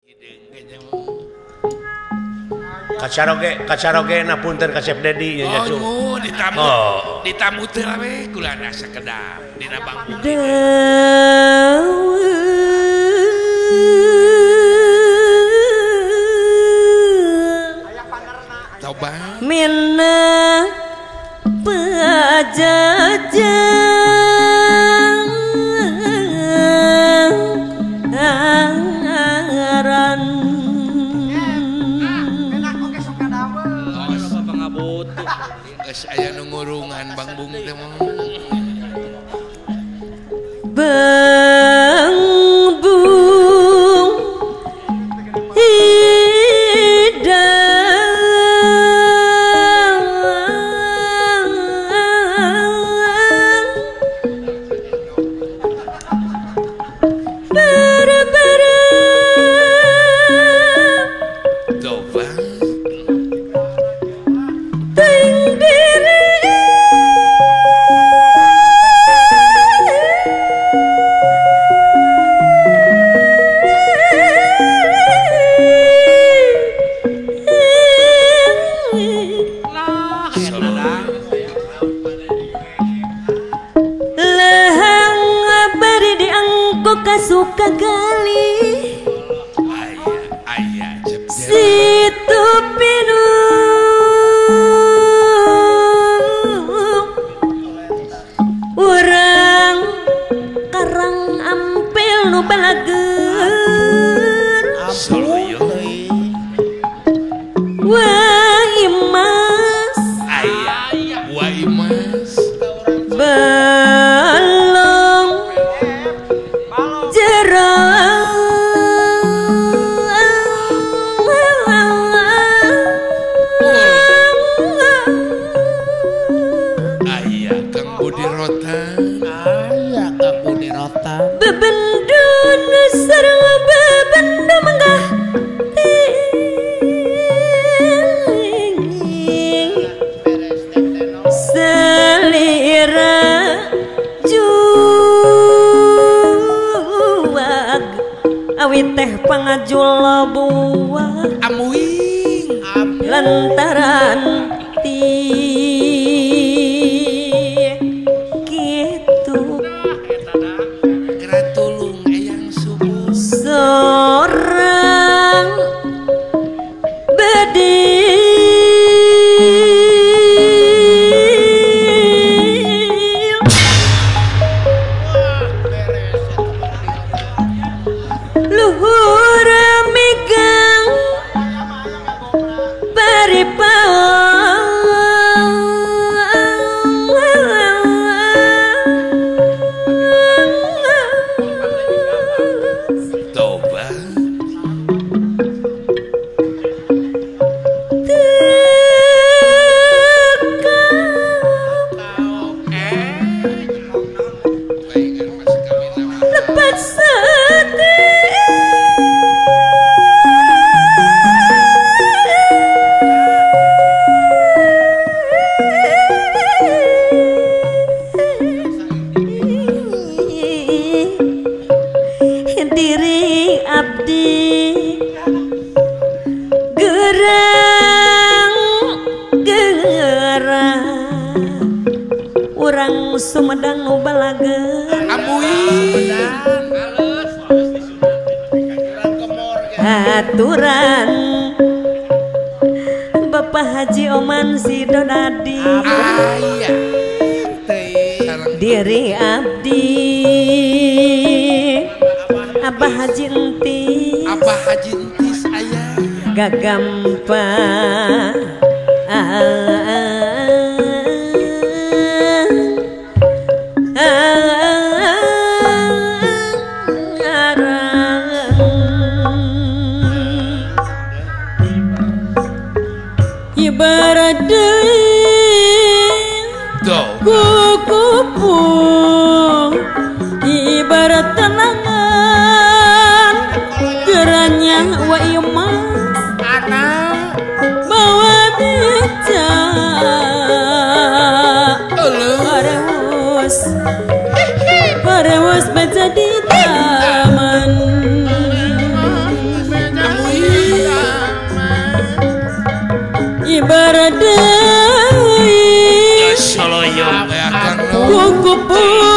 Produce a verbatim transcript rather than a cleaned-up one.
Kacaroge, kacaroge na punten ka Chef Dedi nya Cu. Oh, ditamu. Oh. Ditamu teh we kulana sakedap dina bangku. Coba. Minna pajajang aran. Geus aya nu ngurungan Bang Bung teh mah. Bang Bung suka gali aya aya situ pinu urang karang ampil nu balager soloyo wah imas aya wah imas bebendun sareng bebendu menggah selira juwag awit teh pangajul buah amuing lantaran ti seorang bedil luhur megang diri abdi gerang gerang urang Sumedang nu balager amuing aturan Bapak Haji Oman Sidodadi aya diri abdi Abah Haji Entis Abah Haji Entis aya gagampa ibarat kukupu ibarat tenangan geranya wa imas anak bawa beca parewas parewas beca di taman deui Soloyong ya Kang kuku